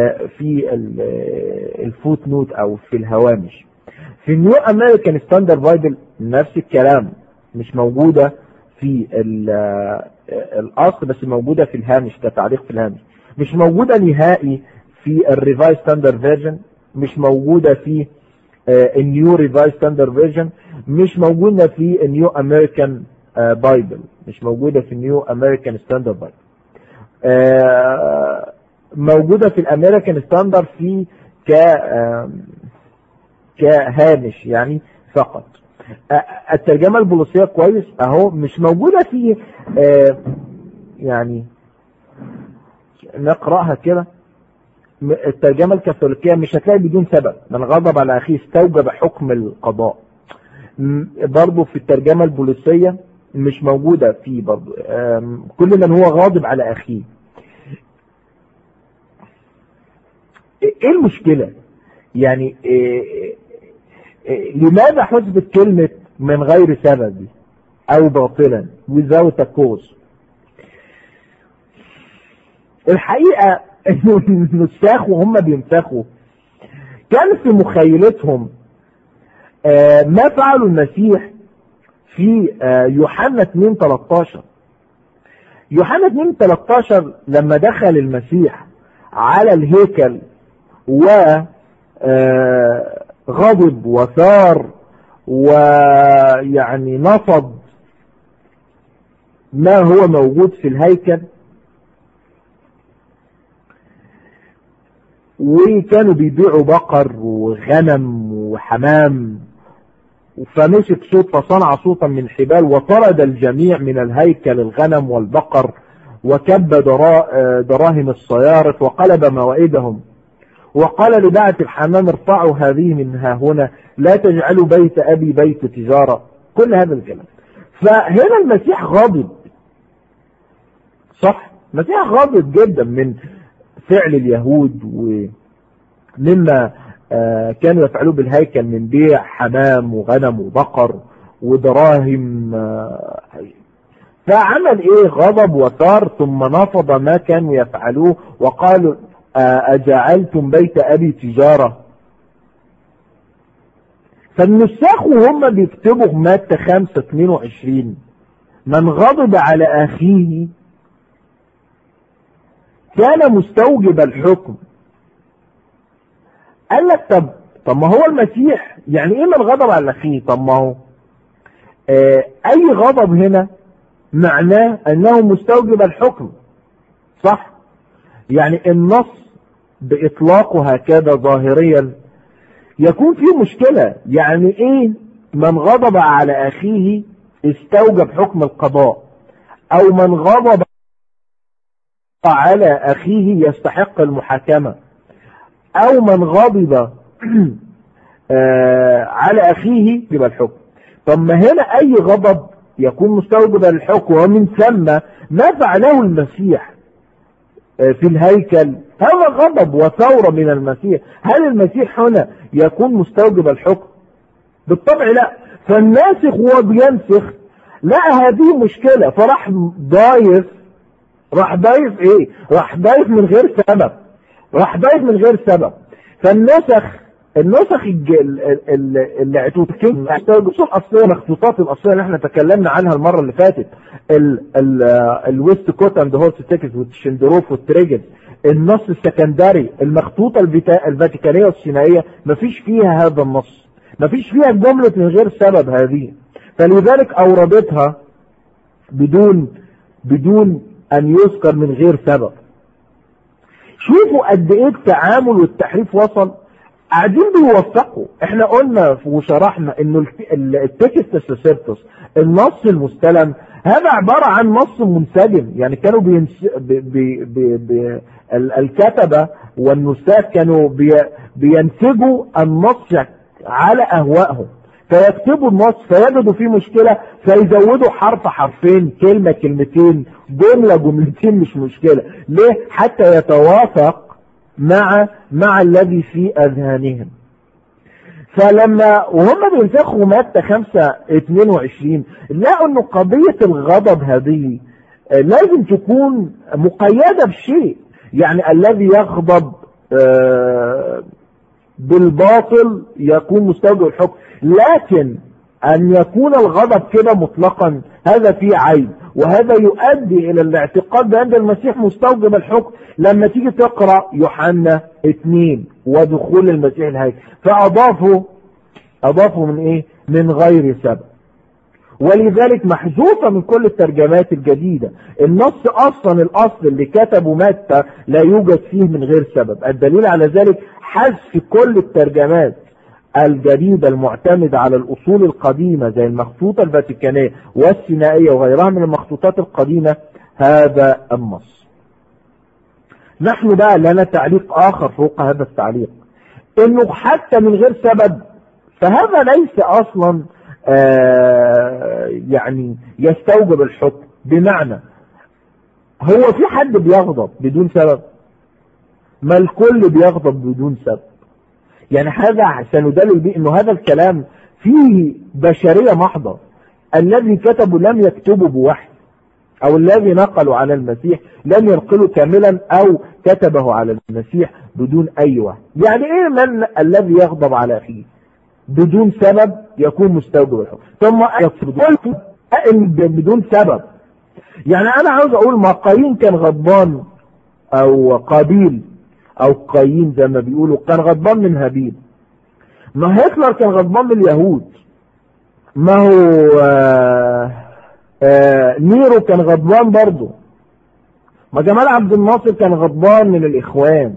A: الفوت نوت او في الهوامش. في النيو امريكان ستاندرد بايبل نفس الكلام، مش موجودة في الاصل بس موجودة في الهامش كتعليق في الهامش. مش موجودة نهائي في الريفايز ستاندرد فيرجن، مش موجودة في النيو ريفايز ستاندرد فيرجن، مش موجودة في النيو امريكان بايبل، مش موجودة في النيو امريكان ستاندرد بايبل. موجودة في الامريكان ستاندرد في كهامش يعني فقط. الترجمة البوليسية كويس اهو، مش موجودة في يعني نقرأها كده. الترجمة الكاثوليكية مش هتلاقي بدون سبب، من غضب على أخيه استوجب حكم القضاء. برضو في الترجمة البوليسية
C: مش موجودة فيه برضو. كل من هو غاضب على أخيه. ايه المشكلة؟ يعني لماذا حذفت كلمة من غير سبب او باطلا without a cause؟ الحقيقة انه النساخ وهم بينسخوا كان في مخيلتهم ما فعلوا المسيح في يوحنا 2:13. يوحنا 2:13 لما دخل المسيح على الهيكل وغضب وثار ويعني نفض ما هو موجود في الهيكل، وكانوا بيبيعوا بقر وغنم وحمام، فمسك صوت فصنع صوتا من حبال وطرد الجميع من الهيكل الغنم والبقر وكب دراهم الصيارف وقلب موائدهم وقال لباعة الحمام ارفعوا هذه من ها هنا لا تجعلوا بيت أبي بيت تجارة. كل هذا الكلام. فهنا المسيح غاضب، صح؟ المسيح غاضب جدا من فعل اليهود ومما كانوا يفعلوه بالهيكل من بيع حمام وغنم وبقر ودراهم. فعمل ايه؟ غضب وثار ثم نفض ما كانوا يفعلوه وقالوا أجعلتم بيت أبي تجارة. فالنساخ وهم بيكتبوا متى 5:22 من غضب على أخيه كان مستوجب الحكم. قال لك طب ما هو المسيح يعني ايه من غضب على أخيه؟ طب ما هو أي غضب هنا معناه أنه مستوجب الحكم، صح؟ يعني النص بإطلاقه هكذا ظاهريا يكون فيه مشكلة. يعني ايه من غضب على أخيه استوجب حكم القضاء، أو من غضب على أخيه يستحق المحاكمة، أو من غضب على أخيه يبقى الحكم. طب ما هنا أي غضب يكون مستوجب الحكم، ومن ثم ما فعله المسيح في الهيكل هذا غضب وثورة من المسيح. هل المسيح هنا يكون مستوجب الحكم؟ بالطبع لا. فالناسخ هو بينسخ لا هذه مشكلة فراح ضايف. راح ضايف ايه؟ راح ضايف من غير سبب. راح ضايف من غير سبب. فالنسخ اللي اعتوتكين الاصليه المخطوطات الاصليه اللي احنا تكلمنا عنها المره اللي فاتت، الويست كوت اند هورس تيكس والشندروف والتريجل، النص السكندري المخطوطه الفاتيكانيه والسينائيه مفيش فيها هذا النص، مفيش فيها جمله من غير سبب هذه، فلذلك اوردتها بدون ان يذكر من غير سبب. شوفوا قد ايه التعامل والتحريف وصل. قاعدين بيوثقوا. احنا قلنا وشرحنا انه التكست سيرتوس النص المستلم هذا عبارة عن نص منسجم. يعني كانوا الكتبة والنساخ كانوا بينسجوا النص على اهوائهم، فيكتبوا النص فيجدوا فيه مشكلة فيزودوا حرف حرفين كلمة كلمتين جملة جملتين مش مشكلة. ليه؟ حتى يتوافق مع الذي في أذهانهم. فلما وهم بينسخوا متى 5:22 لقوا أن قضية الغضب هذه لازم تكون مقيدة بشيء. يعني الذي يغضب بالباطل يكون مستوجب الحكم، لكن أن يكون الغضب كده مطلقا هذا فيه عيب، وهذا يؤدي إلى الاعتقاد بأن المسيح مستوجب الحكم. لما تيجي تقرأ يوحنا 2 ودخول المسيح الهيكل فأضافوا من إيه؟ من غير سبب. ولذلك محذوفة من كل الترجمات الجديدة. النص أصلا الأصل اللي كتبه متى لا يوجد فيه من غير سبب. الدليل على ذلك حذف كل الترجمات الجديدة المعتمدة على الأصول القديمة زي المخطوطة الفاتيكانية والسينائية وغيرها من المخطوطات القديمة هذا النص. نحن بقى لنا تعليق آخر فوق هذا التعليق، إنه حتى من غير سبب فهذا ليس أصلا يعني يستوجب الحكم. بمعنى هو في حد بيغضب بدون سبب؟ ما الكل بيغضب بدون سبب. يعني هذا سندلل به انه هذا الكلام فيه بشرية محضة. الذي كتبوا لم يكتبوا بوحي، او الذي نقلوا على المسيح لم ينقلوا كاملا او كتبه على المسيح بدون اي وحي. يعني ايه من الذي يغضب على اخيه بدون سبب يكون مستوجب الحكم؟ ثم بدون سبب. يعني انا عاوز اقول ما قايين كان غضبان، او قابيل او قايين زي ما بيقولوا كان غضبان من هابيل. ما هتلر كان غضبان من اليهود. ما هو نيرو كان غضبان برضه. ما جمال عبد الناصر كان غضبان من الاخوان.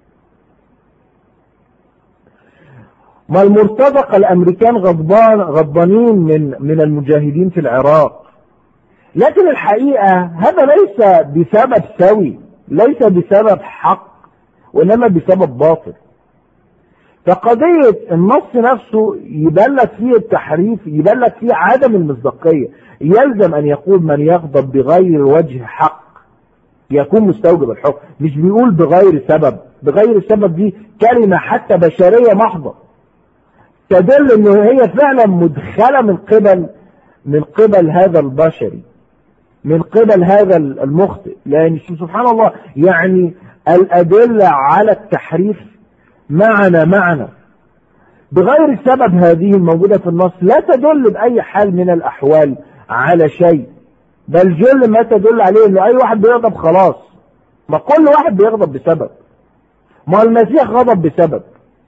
C: ما المرتزقة الامريكان غضبانين من المجاهدين في العراق. لكن الحقيقة هذا ليس بسبب سوي، ليس بسبب حق، وإنما بسبب باطل. فقضية النص نفسه يبان لك فيه التحريف، يبان لك فيه عدم المصداقية. يلزم أن يقول من يغضب بغير وجه حق يكون مستوجب الحكم. مش بيقول بغير سبب. بغير السبب دي كلمة حتى بشرية محضة تدل انه هي فعلا مدخلة من قبل هذا البشري، من قبل هذا المخطئ. لأن سبحان الله يعني الأدلة على التحريف معنى بغير السبب هذه الموجودة في النص لا تدل بأي حال من الأحوال على شيء، بل جل ما تدل عليه انه أي واحد بيغضب خلاص. ما كل واحد بيغضب بسبب. ما المسيح غضب بسبب،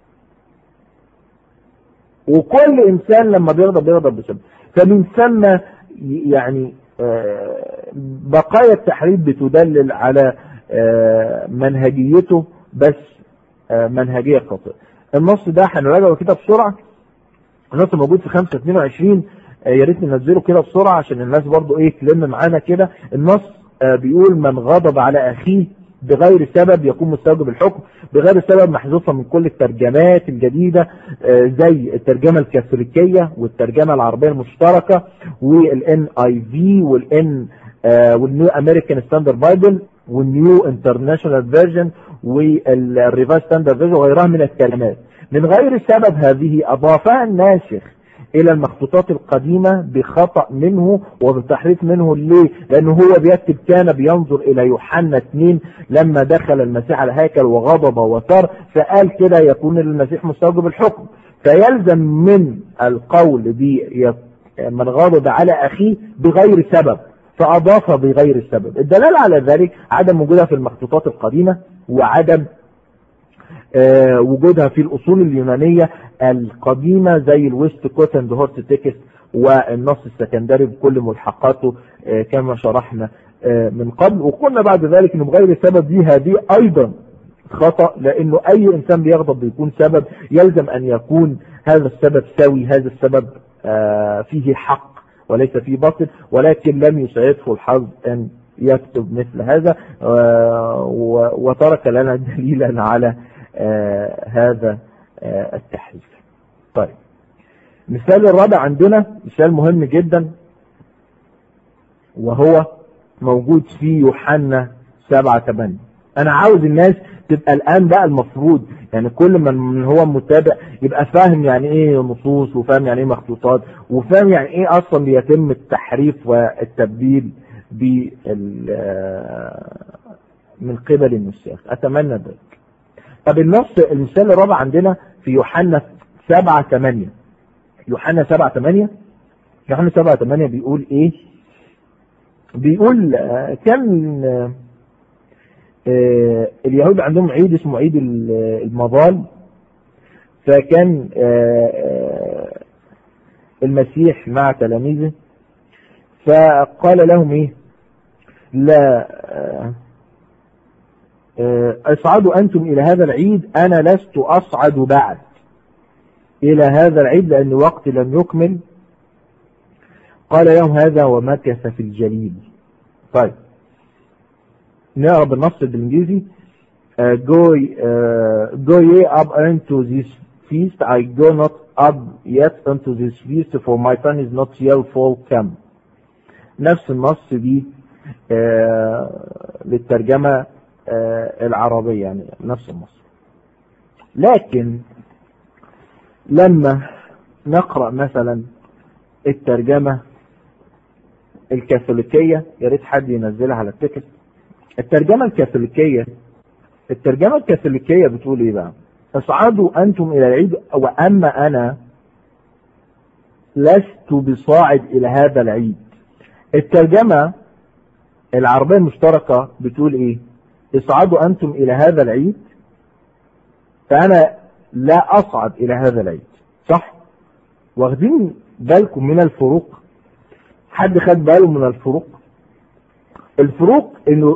C: وكل إنسان لما بيغضب بسبب. فمن ثم يعني بقايا التحريف بتدلل على منهجيته، بس منهجية خاطئة. النص ده هنراجعه كده بسرعة. النص موجود في 5:22. يا ريت ننزله كده بسرعة عشان الناس برضو تلم معانا كده. النص بيقول من غضب على أخيه بغير سبب يكون مستوجب الحكم. بغير سبب محذوفة من كل الترجمات الجديدة زي الترجمة الكاثوليكية والترجمة العربية المشتركة والNIV والنيو أمريكان ستاندرد بايبل والنيو انترناشونال فيرجن والريفايز ستاندرد فيرجن وغيرها من الكلمات. من غير سبب هذه أضافها الناسخ إلى المخطوطات القديمة بخطأ منه وبتحريف منه. ليه؟ لأنه هو بيكتب كان بينظر إلى يوحنا 2 لما دخل المسيح على الهيكل وغضب وثار، فقال كده يكون المسيح مستوجب الحكم. فيلزم من القول من غضب على أخيه بغير سبب، فأضاف بغير السبب. الدلالة على ذلك عدم وجودها في المخطوطات القديمة، وعدم وجودها في الأصول اليونانية القديمة زي الويست كوت اند هورت تكست والنص السكندري بكل ملحقاته كما شرحنا من قبل. وقلنا بعد ذلك انه بغير سبب دي هذه ايضا خطأ، لانه اي انسان بيغضب بيكون سبب. يلزم ان يكون هذا السبب سوي، هذا السبب فيه حق وليس فيه باطل، ولكن لم يسعفه الحظ ان يكتب مثل هذا وترك لنا دليلا على هذا التحريف. طيب المثال الرابع عندنا مثال مهم جدا، وهو موجود في يوحنا 7:8. انا عاوز الناس تبقى الان بقى المفروض يعني كل من هو متابع يبقى فاهم يعني ايه نصوص، وفاهم يعني ايه مخطوطات، وفاهم يعني ايه اصلا بيتم التحريف والتبديل من قبل النساخ. اتمنى ذلك. طب المثال الرابع عندنا في يوحنا 7:8. يوحنا 7:8 بيقول ايه؟ بيقول كان اليهود عندهم عيد اسمه عيد المظال، فكان المسيح مع تلاميذه فقال لهم ايه؟ لا اصعدوا انتم الى هذا العيد، انا لست اصعد بعد الى هذا العيد لان وقتي لم يكمل. قال لهم هذا ومكث في الجليل. طيب نقرا بالنص بالانجليزي. go ye up into this feast, I go not up yet unto this feast, for my time is not yet full come. نفس النص دي للترجمة العربية، يعني نفس النص. لكن لما نقرأ مثلا الترجمة الكاثوليكية، يا ريت حد ينزلها على التكست. الترجمة الكاثوليكية بتقول ايه بقى؟ اصعدوا انتم الى العيد واما انا لست بصاعد الى هذا العيد. الترجمة العربية المشتركة بتقول ايه؟ اصعدوا انتم الى هذا العيد فانا لا اصعد الى هذا العيد. صح؟ واخدين بالكم من الفروق؟ حد خد باله من الفروق؟ الفروق انه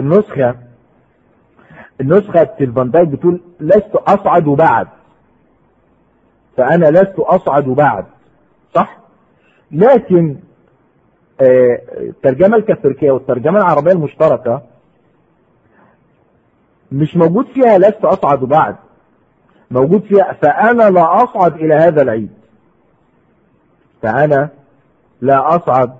C: النسخة فان دايك بتقول لست اصعد بعد، فانا لست اصعد بعد. صح؟ لكن الترجمة الكاثوليكية والترجمة العربية المشتركة مش موجود فيها لست اصعد بعد، موجود فيها فانا لا اصعد الى هذا العيد. فانا لا اصعد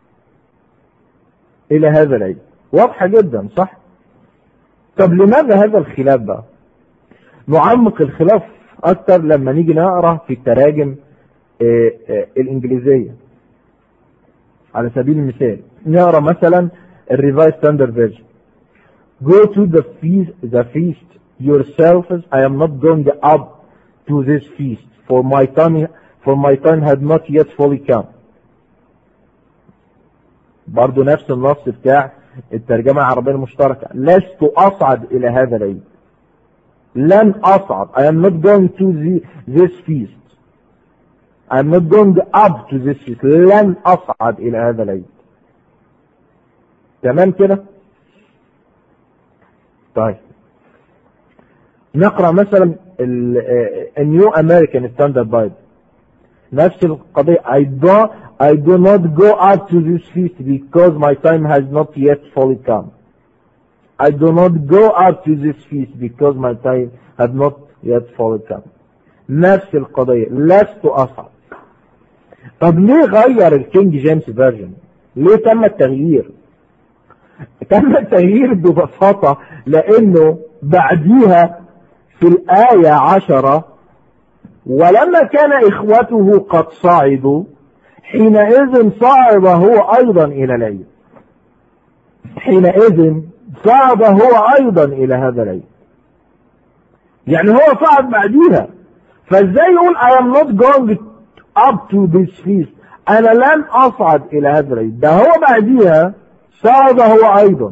C: الى هذا العيد. واضحة جدا. صح؟ طب لماذا هذا الخلاف بقى؟ نعمق الخلاف اكتر لما نيجي نقرأ في التراجم الانجليزية. على سبيل المثال نقرأ مثلا الريفايز ستاندرد فيرجن. Go to the feast yourselves. I am not going up to this feast, for my time had not yet fully come. برضو نفس النص بتاع الترجمة العربية المشتركة. لست أصعد إلى هذا العيد. لن أصعد. I am not going to this feast. I am not going up to this feast. لن أصعد إلى هذا العيد. تمام كده؟ طيب نقرأ مثلا النيو أمريكان ستاندرد بايبل. نفس القضية. I do not go up to this feast because my time has not yet fully come. I do not go up to this feast because my time has not yet fully come. نفس القضية. لست أصعد. طب ليه غير الكينج جيمس فيرجن؟ ليه تم التغيير؟ تم التغيير ببساطة لأنه بعديها في الآية 10 ولما كان إخوته قد صعدوا حينئذ صعد هو أيضا إلى العيد. حينئذ صعد هو أيضا إلى هذا العيد. يعني هو صعد بعديها. فازاي يقول I am not going up to this feast؟ أنا لن أصعد إلى هذا العيد. ده هو بعديها صعد هو أيضا.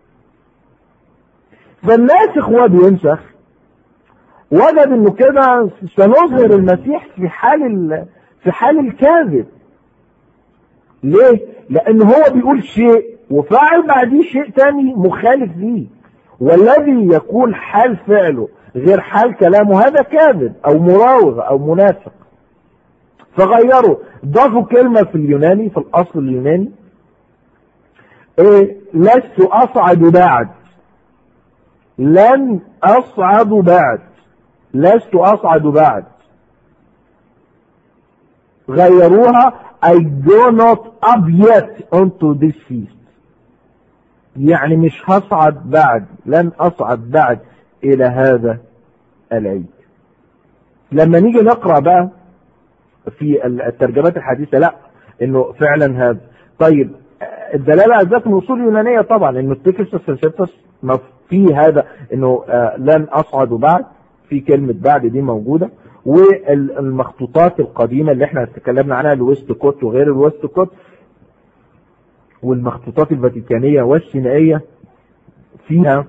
C: فالناسخ هو بينسخ وجد انه كده سنظهر المسيح في حال الكاذب. ليه؟ لان هو بيقول شيء وفاعل بعديه شيء تاني مخالف ليه، والذي يقول حال فعله غير حال كلامه هذا كاذب او مراوغ او منافق. فغيروا، ضافوا كلمة في اليوناني، في الاصل اليوناني لست اصعد بعد. لن اصعد بعد. لست أصعد بعد. غيروها I go not up yet onto this feast. يعني مش هصعد بعد، لن أصعد بعد إلى هذا العيد. لما نيجي نقرأ بقى في الترجمات الحديثة لا إنه فعلا هذا. طيب الدلالة على ذات من أصول يونانية طبعا إنه التكست السنسيتس ما في هذا إنه لن أصعد بعد، في كلمة بعد دي موجودة. والمخطوطات القديمة اللي احنا اتكلمنا عنها الويست كوت وغير الويست كوت والمخطوطات الفاتيكانية والسينائية فيها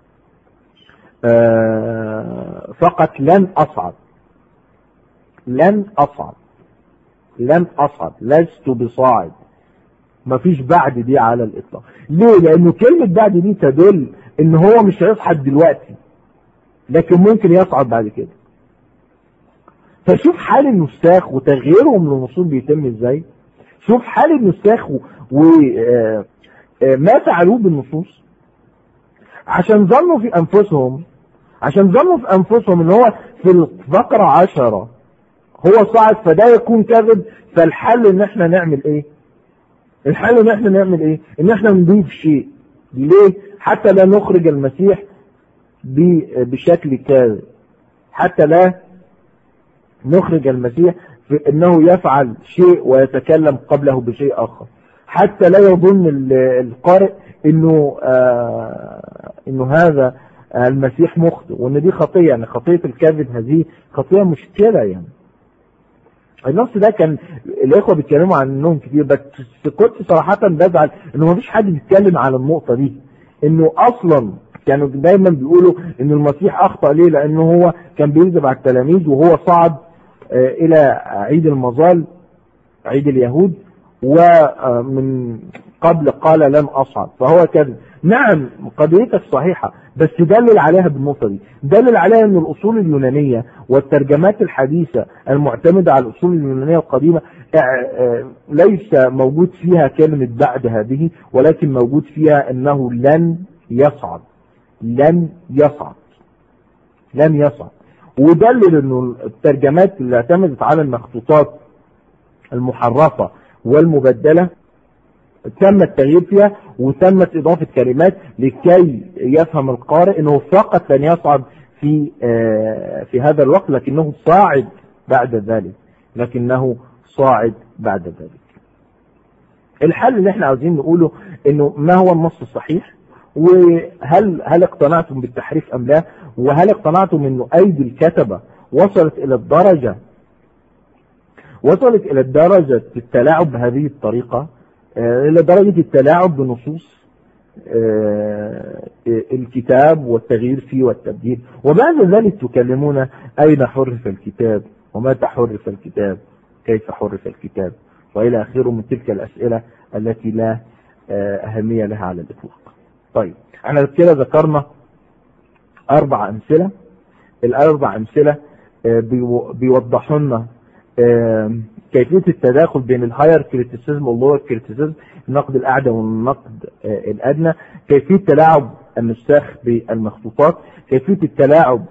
C: فقط لن أصعد. لن أصعد. لن أصعد. لست بصاعد. مفيش بعد دي على الإطلاق. ليه؟ لأنه كلمة بعد دي تدل إن هو مش هيصعد دلوقتي لكن ممكن يصعد بعد كده. فشوف حال النساخ وتغييرهم للنصوص بيتم ازاي. شوف حال النساخ وما فعلوه بالنصوص عشان ظنوا في انفسهم عشان ظنوا في انفسهم ان هو في الفقرة 10 هو صعد، فده يكون كذب. فالحل ان احنا نعمل ايه؟ الحل ان احنا نعمل ايه؟ ان احنا نضيف شيء. ليه؟ حتى لا نخرج المسيح بشكل كاذب، حتى لا نخرج المسيح في انه يفعل شيء ويتكلم قبله بشيء اخر، حتى لا يظن القارئ انه هذا المسيح مخطئ، وان دي خطية. يعني خطية الكذب هذه خطية مشكلة. يعني النص ده كان الاخوة بيتكلموا عنهم كتير، بس كنت صراحة بزعل انه مفيش حد بيتكلم على النقطة دي، انه اصلا كانوا دايما بيقولوا ان المسيح اخطأ. ليه؟ لانه هو كان بيكذب على التلاميذ وهو صعد الى عيد المظال، عيد اليهود، ومن قبل قال لن اصعد، فهو كذب. نعم قضيتك صحيحة، بس دلل عليها بالنقطة دي، دلل عليها ان الاصول اليونانية والترجمات الحديثة المعتمدة على الاصول اليونانية القديمة ليس موجود فيها كلمة بعد هذه، ولكن موجود فيها انه لن يصعد، لن يصعد، لن يصعد. ودلل انه الترجمات اللي اعتمدت على المخطوطات المحرفة والمبدلة تم التغيير فيها وتمت اضافة كلمات لكي يفهم القارئ انه فقط لن يصعد في هذا الوقت، لكنه صاعد بعد ذلك، لكنه صاعد بعد ذلك. الحل اللي احنا عاوزين نقوله انه ما هو النص الصحيح، وهل اقتنعتم بالتحريف ام لا، وهل اقتنعتم انه ايدي الكتبة وصلت الى درجة التلاعب بهذه الطريقة، الى درجة التلاعب بنصوص الكتاب والتغيير فيه والتبديل، وبعد ذلك تكلمون اين حرف الكتاب، ومتى حرف الكتاب، كيف حرف الكتاب، والى اخره من تلك الاسئلة التي لا اهمية لها على الاطلاق. طيب احنا كده ذكرنا 4 امثلة. الاربع امثلة بيوضحوا لنا كيفية التداخل بين الهاير كريتيسيزم واللور كريتيسيزم، النقد الاعلى والنقد الادنى، كيفية تلاعب النساخ بالمخطوطات، كيفية التلاعب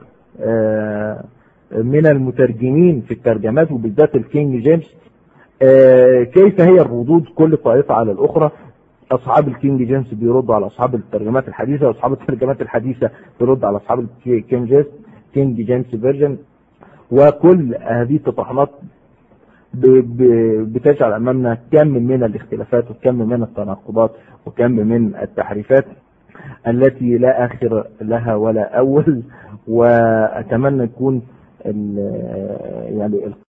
C: من المترجمين في الترجمات وبالذات الكينج جيمس، كيف هي الردود كل طائفة على الاخرى. اصحاب الكينج جيمس بيردوا على اصحاب الترجمات الحديثة، واصحاب الترجمات الحديثة بيردوا على اصحاب الكينج جيمس فيرجن. وكل هذه التطحنات بتجعل امامنا كم من الاختلافات وكم من التناقضات وكم من التحريفات التي لا اخر لها ولا اول. واتمنى يكون يعني